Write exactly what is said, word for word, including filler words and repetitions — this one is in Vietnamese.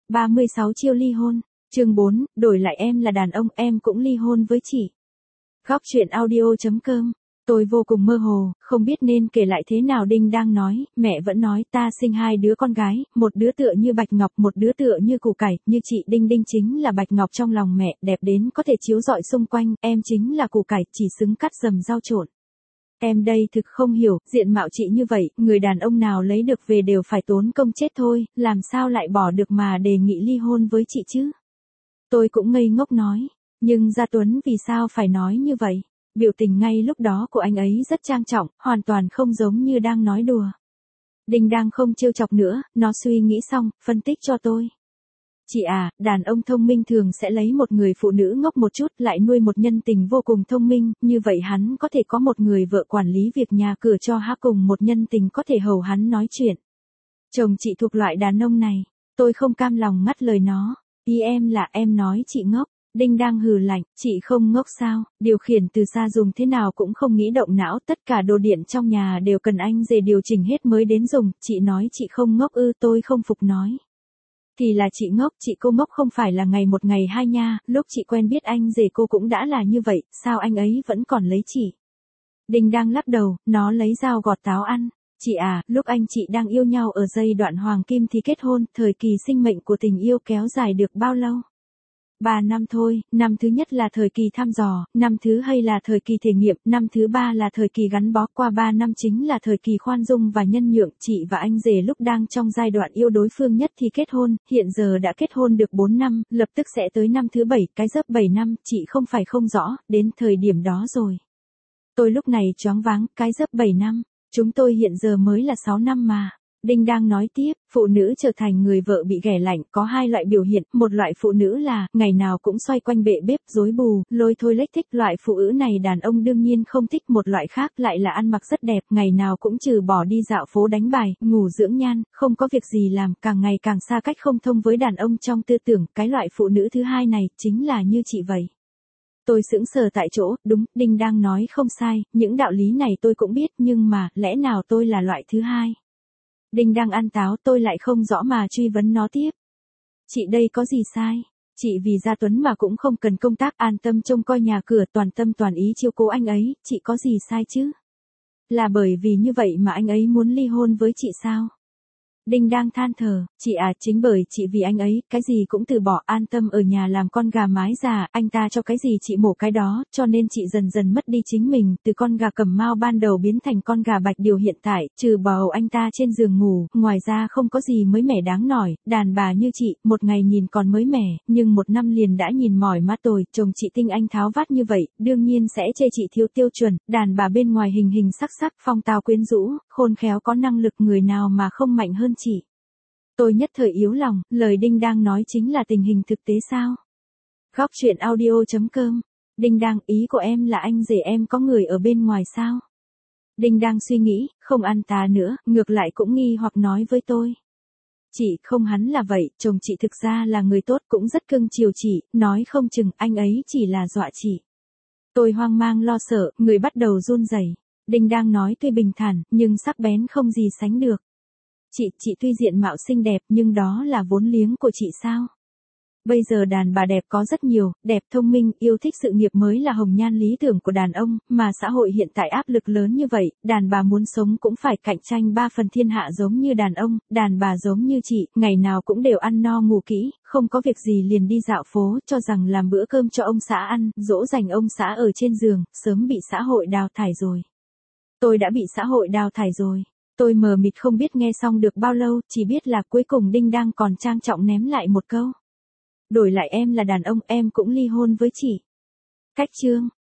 ba mươi sáu chiêu ly hôn. Chương bốn, đổi lại em là đàn ông, em cũng ly hôn với chị. Góc truyện audio chấm com. Tôi vô cùng mơ hồ, không biết nên kể lại thế nào. Đinh đang nói, mẹ vẫn nói ta sinh hai đứa con gái, một đứa tựa như bạch ngọc, một đứa tựa như củ cải, như chị Đinh Đinh chính là bạch ngọc trong lòng mẹ, đẹp đến có thể chiếu rọi xung quanh, em chính là củ cải, chỉ xứng cắt dầm rau trộn. Em đây thực không hiểu, diện mạo chị như vậy, người đàn ông nào lấy được về đều phải tốn công chết thôi, làm sao lại bỏ được mà đề nghị ly hôn với chị chứ? Tôi cũng ngây ngốc nói, nhưng Gia Tuấn vì sao phải nói như vậy? Biểu tình ngay lúc đó của anh ấy rất trang trọng, hoàn toàn không giống như đang nói đùa. Đinh đang không trêu chọc nữa, nó suy nghĩ xong, phân tích cho tôi. Chị à, đàn ông thông minh thường sẽ lấy một người phụ nữ ngốc một chút lại nuôi một nhân tình vô cùng thông minh, như vậy hắn có thể có một người vợ quản lý việc nhà cửa cho há cùng một nhân tình có thể hầu hắn nói chuyện. Chồng chị thuộc loại đàn ông này, tôi không cam lòng ngắt lời nó, ý em là em nói chị ngốc. Đinh đang hừ lạnh, chị không ngốc sao, điều khiển từ xa dùng thế nào cũng không nghĩ động não, tất cả đồ điện trong nhà đều cần anh rể điều chỉnh hết mới đến dùng, chị nói chị không ngốc ư? Tôi không phục nói. Thì là chị ngốc, chị cô ngốc không phải là ngày một ngày hai nha, lúc chị quen biết anh rể cô cũng đã là như vậy, sao anh ấy vẫn còn lấy chị? Đinh đang lắc đầu, nó lấy dao gọt táo ăn. Chị à, lúc anh chị đang yêu nhau ở giai đoạn hoàng kim thì kết hôn, thời kỳ sinh mệnh của tình yêu kéo dài được bao lâu? Ba năm thôi, năm thứ nhất là thời kỳ thăm dò, năm thứ hai là thời kỳ thể nghiệm, năm thứ ba là thời kỳ gắn bó, qua ba năm chính là thời kỳ khoan dung và nhân nhượng. Chị và anh rể lúc đang trong giai đoạn yêu đối phương nhất thì kết hôn, hiện giờ đã kết hôn được bốn năm, lập tức sẽ tới năm thứ bảy, cái dấp bảy năm, chị không phải không rõ, đến thời điểm đó rồi. Tôi lúc này choáng váng, cái dấp bảy năm, chúng tôi hiện giờ mới là sáu năm mà. Đinh đang nói tiếp, phụ nữ trở thành người vợ bị ghẻ lạnh có hai loại biểu hiện, một loại phụ nữ là, ngày nào cũng xoay quanh bệ bếp, rối bù, lôi thôi lếch thích, loại phụ nữ này đàn ông đương nhiên không thích. Một loại khác lại là ăn mặc rất đẹp, ngày nào cũng trừ bỏ đi dạo phố đánh bài, ngủ dưỡng nhan, không có việc gì làm, càng ngày càng xa cách không thông với đàn ông trong tư tưởng, cái loại phụ nữ thứ hai này, chính là như chị vậy. Tôi sững sờ tại chỗ, đúng, Đinh đang nói không sai, những đạo lý này tôi cũng biết, nhưng mà, lẽ nào tôi là loại thứ hai? Đinh đang ăn táo, tôi lại không rõ mà truy vấn nó tiếp. Chị đây có gì sai? Chị vì Gia Tuấn mà cũng không cần công tác, an tâm trông coi nhà cửa, toàn tâm toàn ý chiếu cố anh ấy, chị có gì sai chứ? Là bởi vì như vậy mà anh ấy muốn ly hôn với chị sao? Đinh đang than thở, chị à, chính bởi chị vì anh ấy, cái gì cũng từ bỏ, an tâm ở nhà làm con gà mái già, anh ta cho cái gì chị mổ cái đó, cho nên chị dần dần mất đi chính mình, từ con gà cầm mao ban đầu biến thành con gà bạch điều hiện tại, trừ bầu anh ta trên giường ngủ, ngoài ra không có gì mới mẻ đáng nổi. Đàn bà như chị, một ngày nhìn còn mới mẻ, nhưng một năm liền đã nhìn mỏi mắt tồi. Chồng chị tinh anh tháo vát như vậy, đương nhiên sẽ chê chị thiếu tiêu chuẩn. Đàn bà bên ngoài hình hình sắc sắc, phong tao quyến rũ, khôn khéo có năng lực, người nào mà không mạnh hơn chị. Tôi nhất thời yếu lòng, lời Đinh đang nói chính là tình hình thực tế sao? Góc truyện audio chấm com. Đinh đang, ý của em là anh rể em có người ở bên ngoài sao? Đinh đang suy nghĩ, không ăn tá nữa, ngược lại cũng nghi hoặc nói với tôi. Chị, không hắn là vậy, chồng chị thực ra là người tốt, cũng rất cưng chiều chị, nói không chừng anh ấy chỉ là dọa chị. Tôi hoang mang lo sợ, người bắt đầu run rẩy. Đinh đang nói tuy bình thản, nhưng sắc bén không gì sánh được. Chị, chị tuy diện mạo xinh đẹp nhưng đó là vốn liếng của chị sao? Bây giờ đàn bà đẹp có rất nhiều, đẹp thông minh, yêu thích sự nghiệp mới là hồng nhan lý tưởng của đàn ông, mà xã hội hiện tại áp lực lớn như vậy, đàn bà muốn sống cũng phải cạnh tranh ba phần thiên hạ giống như đàn ông, đàn bà giống như chị, ngày nào cũng đều ăn no ngủ kỹ, không có việc gì liền đi dạo phố, cho rằng làm bữa cơm cho ông xã ăn, dỗ dành ông xã ở trên giường, sớm bị xã hội đào thải rồi. Tôi đã bị xã hội đào thải rồi. Tôi mờ mịt không biết nghe xong được bao lâu, chỉ biết là cuối cùng Đinh đang còn trang trọng ném lại một câu. Đổi lại em là đàn ông, em cũng ly hôn với chị. Cách chương.